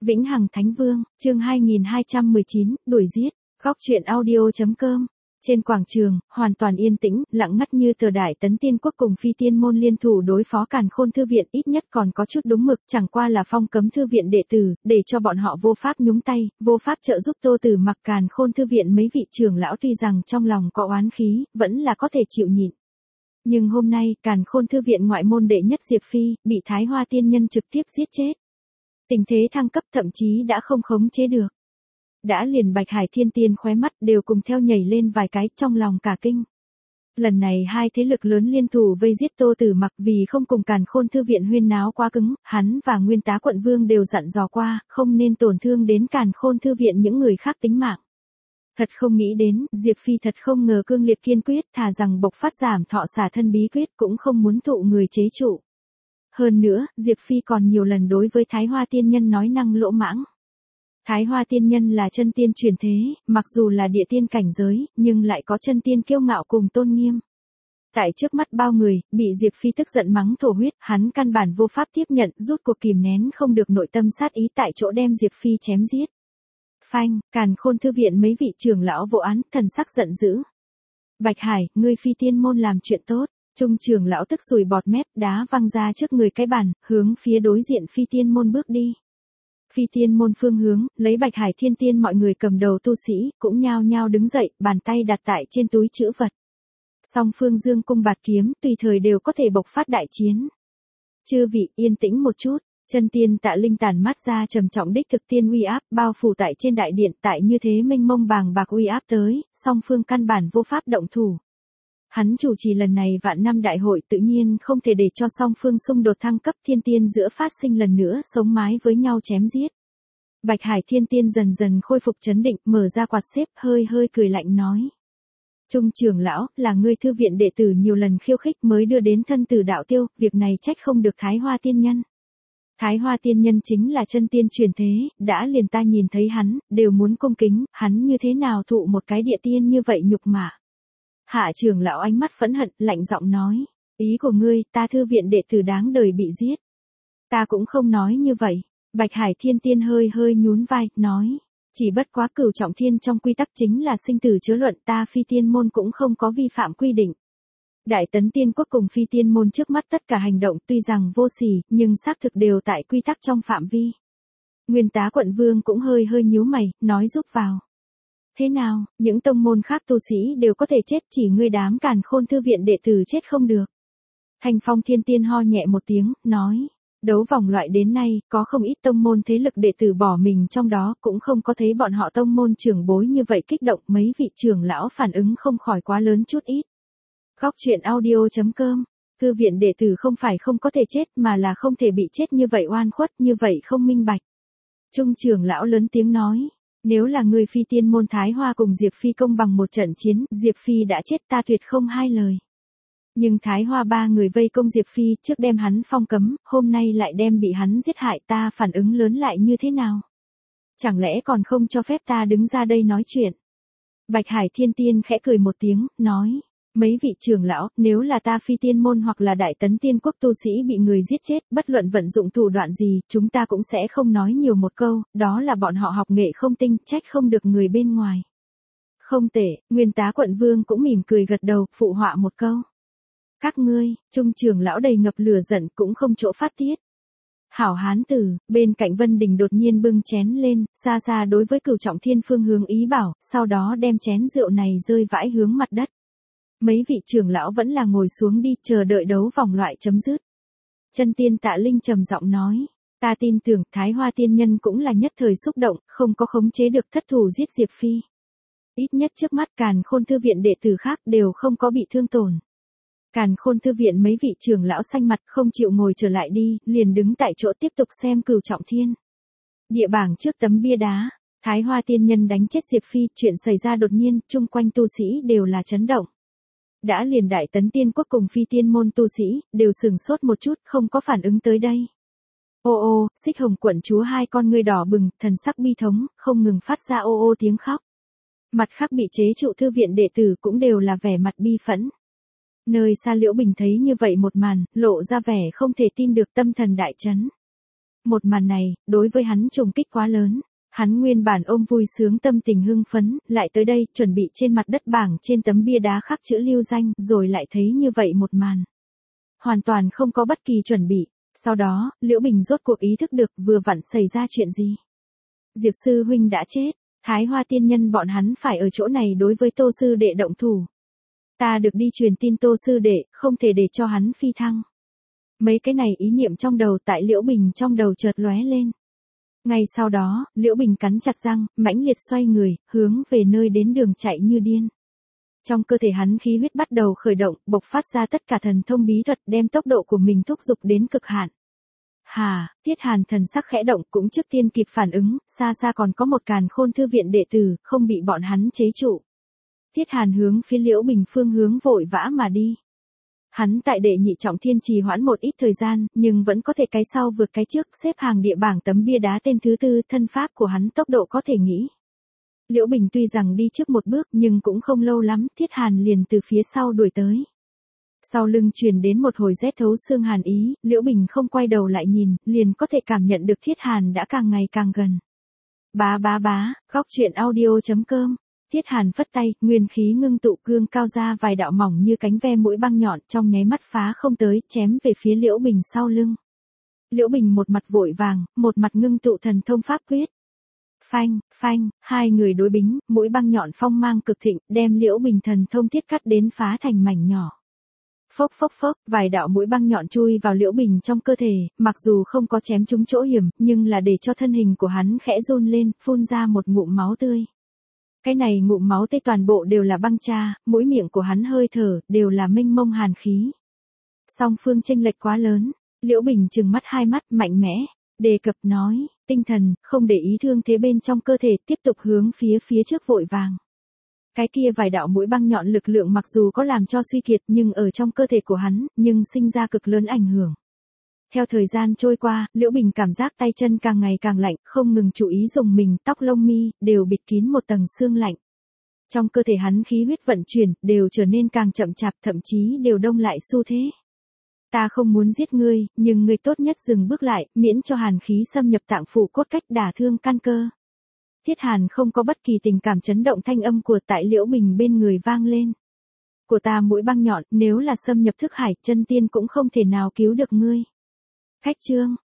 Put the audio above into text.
Vĩnh Hằng Thánh Vương, chương 2219, đuổi giết, góc truyện audio.com. Trên quảng trường, hoàn toàn yên tĩnh, lặng ngắt như tờ. Đại Tấn Tiên Quốc cùng Phi Tiên Môn liên thủ đối phó Càn Khôn Thư Viện, ít nhất còn có chút đúng mực, chẳng qua là phong cấm thư viện đệ tử, để cho bọn họ vô pháp nhúng tay, vô pháp trợ giúp Tô Tử Mặc. Càn Khôn Thư Viện mấy vị trưởng lão tuy rằng trong lòng có oán khí, vẫn là có thể chịu nhịn. Nhưng hôm nay, Càn Khôn Thư Viện ngoại môn đệ nhất Diệp Phi, bị Thái Hoa Tiên Nhân trực tiếp giết chết. Tình thế thăng cấp thậm chí đã không khống chế được. Đã liền Bạch Hải Thiên Tiên khóe mắt đều cùng theo nhảy lên vài cái, trong lòng cả kinh. Lần này hai thế lực lớn liên thủ vây giết Tô Tử Mặc, vì không cùng Càn Khôn Thư Viện huyên náo quá cứng, hắn và Nguyên Tá Quận Vương đều dặn dò qua, không nên tổn thương đến Càn Khôn Thư Viện những người khác tính mạng. Thật không nghĩ đến, Diệp Phi thật không ngờ cương liệt kiên quyết, thà rằng bộc phát giảm thọ xả thân bí quyết cũng không muốn thụ người chế trụ. Hơn nữa, Diệp Phi còn nhiều lần đối với Thái Hoa Tiên Nhân nói năng lỗ mãng. Thái Hoa Tiên Nhân là chân tiên truyền thế, mặc dù là địa tiên cảnh giới, nhưng lại có chân tiên kiêu ngạo cùng tôn nghiêm. Tại trước mắt bao người, bị Diệp Phi tức giận mắng thổ huyết, hắn căn bản vô pháp tiếp nhận, rút cuộc kìm nén không được nội tâm sát ý, tại chỗ đem Diệp Phi chém giết. Phanh, Càn Khôn Thư Viện mấy vị trưởng lão vô án, thần sắc giận dữ. Bạch Hải, ngươi Phi Tiên Môn làm chuyện tốt. Trung trưởng lão tức sùi bọt mép, đá văng ra trước người cái bàn, hướng phía đối diện Phi Tiên Môn bước đi. Phi Tiên Môn phương hướng, lấy Bạch Hải Thiên Tiên mọi người cầm đầu tu sĩ, cũng nhao nhao đứng dậy, bàn tay đặt tại trên túi trữ vật. Song phương dương cung bạt kiếm, tùy thời đều có thể bộc phát đại chiến. Chư vị, yên tĩnh một chút. Chân tiên Tạ Linh tản mát ra trầm trọng đích thực tiên uy áp, bao phủ tại trên đại điện, tại như thế mênh mông bàng bạc uy áp tới, song phương căn bản vô pháp động thủ. Hắn chủ trì lần này vạn năm đại hội, tự nhiên không thể để cho song phương xung đột thăng cấp, thiên tiên giữa phát sinh lần nữa sống mái với nhau chém giết. Bạch Hải Thiên Tiên dần dần khôi phục trấn định, mở ra quạt xếp, hơi hơi cười lạnh nói. Trung trưởng lão, là ngươi thư viện đệ tử nhiều lần khiêu khích mới đưa đến thân tử đạo tiêu, việc này trách không được Thái Hoa Tiên Nhân. Thái Hoa Tiên Nhân chính là chân tiên truyền thế, đã liền ta nhìn thấy hắn, đều muốn cung kính, hắn như thế nào thụ một cái địa tiên như vậy nhục mạ. Hạ trưởng lão ánh mắt phẫn hận, lạnh giọng nói, ý của ngươi, ta thư viện đệ tử đáng đời bị giết. Ta cũng không nói như vậy. Bạch Hải Thiên Tiên hơi hơi nhún vai, nói, chỉ bất quá cửu trọng thiên trong quy tắc chính là sinh tử chứa luận, ta Phi Tiên Môn cũng không có vi phạm quy định. Đại Tấn Tiên Quốc cùng Phi Tiên Môn trước mắt tất cả hành động tuy rằng vô sỉ, nhưng xác thực đều tại quy tắc trong phạm vi. Nguyên Tá Quận Vương cũng hơi hơi nhíu mày, nói giúp vào. Thế nào, những tông môn khác tu sĩ đều có thể chết, chỉ ngươi đám Càn Khôn Thư Viện đệ tử chết không được. Thanh Phong Thiên Tiên ho nhẹ một tiếng, nói, đấu vòng loại đến nay, có không ít tông môn thế lực đệ tử bỏ mình trong đó, cũng không có thấy bọn họ tông môn trưởng bối như vậy kích động, mấy vị trưởng lão phản ứng không khỏi quá lớn chút ít. Góc truyện audio.com, thư viện đệ tử không phải không có thể chết mà là không thể bị chết như vậy oan khuất, như vậy không minh bạch. Trung trưởng lão lớn tiếng nói. Nếu là người Phi Tiên Môn Thái Hoa cùng Diệp Phi công bằng một trận chiến, Diệp Phi đã chết, ta tuyệt không hai lời. Nhưng Thái Hoa ba người vây công Diệp Phi, trước đem hắn phong cấm, hôm nay lại đem bị hắn giết hại, ta phản ứng lớn lại như thế nào? Chẳng lẽ còn không cho phép ta đứng ra đây nói chuyện? Bạch Hải Thiên Tiên khẽ cười một tiếng, nói. Mấy vị trưởng lão, nếu là ta Phi Tiên Môn hoặc là Đại Tấn Tiên Quốc tu sĩ bị người giết chết, bất luận vận dụng thủ đoạn gì, chúng ta cũng sẽ không nói nhiều một câu, đó là bọn họ học nghệ không tinh, trách không được người bên ngoài. Không tệ, Nguyên Tá Quận Vương cũng mỉm cười gật đầu, phụ họa một câu. Các ngươi, Trung trưởng lão đầy ngập lửa giận, cũng không chỗ phát tiết. Hảo hán tử, bên cạnh Vân Đình đột nhiên bưng chén lên, xa xa đối với Cửu Trọng Thiên phương hướng ý bảo, sau đó đem chén rượu này rơi vãi hướng mặt đất. Mấy vị trưởng lão vẫn là ngồi xuống đi, chờ đợi đấu vòng loại chấm dứt. Chân tiên Tạ Linh trầm giọng nói, ta tin tưởng Thái Hoa Tiên Nhân cũng là nhất thời xúc động, không có khống chế được thất thủ giết Diệp Phi. Ít nhất trước mắt Càn Khôn Thư Viện đệ tử khác đều không có bị thương tổn. Càn Khôn Thư Viện mấy vị trưởng lão xanh mặt không chịu ngồi trở lại đi, liền đứng tại chỗ tiếp tục xem Cửu Trọng Thiên. Địa bảng trước tấm bia đá, Thái Hoa Tiên Nhân đánh chết Diệp Phi, chuyện xảy ra đột nhiên, chung quanh tu sĩ đều là chấn động. Đã liền Đại Tấn Tiên Quốc cùng Phi Tiên Môn tu sĩ, đều sừng sốt một chút, không có phản ứng tới đây. Ô ô, Xích Hồng quận chúa hai con ngươi đỏ bừng, thần sắc bi thống, không ngừng phát ra ô ô tiếng khóc. Mặt khác bị chế trụ thư viện đệ tử cũng đều là vẻ mặt bi phẫn. Nơi xa Liễu Bình thấy như vậy một màn, lộ ra vẻ không thể tin được, tâm thần đại chấn. Một màn này, đối với hắn trùng kích quá lớn. Hắn nguyên bản ôm vui sướng tâm tình hưng phấn, lại tới đây, chuẩn bị trên mặt đất bảng trên tấm bia đá khắc chữ lưu danh, rồi lại thấy như vậy một màn. Hoàn toàn không có bất kỳ chuẩn bị. Sau đó, Liễu Bình rốt cuộc ý thức được vừa vặn xảy ra chuyện gì. Diệp sư huynh đã chết, Thái Hoa tiên nhân bọn hắn phải ở chỗ này đối với Tô sư đệ động thủ. Ta được đi truyền tin Tô sư đệ, không thể để cho hắn phi thăng. Mấy cái này ý niệm trong đầu tại Liễu Bình trong đầu chợt lóe lên. Ngay sau đó, Liễu Bình cắn chặt răng, mãnh liệt xoay người, hướng về nơi đến đường chạy như điên. Trong cơ thể hắn khí huyết bắt đầu khởi động, bộc phát ra tất cả thần thông bí thuật, đem tốc độ của mình thúc giục đến cực hạn. Thiết Hàn thần sắc khẽ động, cũng trước tiên kịp phản ứng, xa xa còn có một Càn Khôn thư viện đệ tử, không bị bọn hắn chế trụ. Thiết Hàn hướng phía Liễu Bình phương hướng vội vã mà đi. Hắn tại đệ nhị trọng thiên trì hoãn một ít thời gian, nhưng vẫn có thể cái sau vượt cái trước, xếp hàng địa bảng tấm bia đá tên thứ tư, thân pháp của hắn tốc độ có thể nghĩ. Liễu Bình tuy rằng đi trước một bước nhưng cũng không lâu lắm, Thiết Hàn liền từ phía sau đuổi tới. Sau lưng truyền đến một hồi rét thấu xương hàn ý, Liễu Bình không quay đầu lại nhìn, liền có thể cảm nhận được Thiết Hàn đã càng ngày càng gần. Góc truyện audio.com. Thiết Hàn phất tay, nguyên khí ngưng tụ, cương cao ra vài đạo mỏng như cánh ve mũi băng nhọn, trong nháy mắt phá không tới, chém về phía Liễu Bình sau lưng. Liễu Bình một mặt vội vàng, một mặt ngưng tụ thần thông pháp quyết. Phanh, hai người đối bính, mũi băng nhọn phong mang cực thịnh, đem Liễu Bình thần thông thiết cắt đến phá thành mảnh nhỏ. Phốc, vài đạo mũi băng nhọn chui vào Liễu Bình trong cơ thể, mặc dù không có chém trúng chỗ hiểm, nhưng là để cho thân hình của hắn khẽ run lên, phun ra một ngụm máu tươi. Cái này ngụm máu tươi toàn bộ đều là băng cha, mũi miệng của hắn hơi thở, đều là mênh mông hàn khí. Song phương chênh lệch quá lớn, Liễu Bình trừng mắt hai mắt, mạnh mẽ, đề cập nói, tinh thần, không để ý thương thế bên trong cơ thể, tiếp tục hướng phía trước vội vàng. Cái kia vài đạo mũi băng nhọn lực lượng mặc dù có làm cho suy kiệt nhưng ở trong cơ thể của hắn, nhưng sinh ra cực lớn ảnh hưởng. Theo thời gian trôi qua, Liễu Bình cảm giác tay chân càng ngày càng lạnh, không ngừng chú ý dùng mình, tóc lông mi, đều bịt kín một tầng xương lạnh. Trong cơ thể hắn khí huyết vận chuyển, đều trở nên càng chậm chạp, thậm chí đều đông lại xu thế. Ta không muốn giết ngươi, nhưng ngươi tốt nhất dừng bước lại, miễn cho hàn khí xâm nhập tạng phủ cốt cách đả thương căn cơ. Thiết Hàn không có bất kỳ tình cảm chấn động, thanh âm của tại Liễu Bình bên người vang lên. Của ta mũi băng nhọn, nếu là xâm nhập thức hải, chân tiên cũng không thể nào cứu được ngươi. Khách chương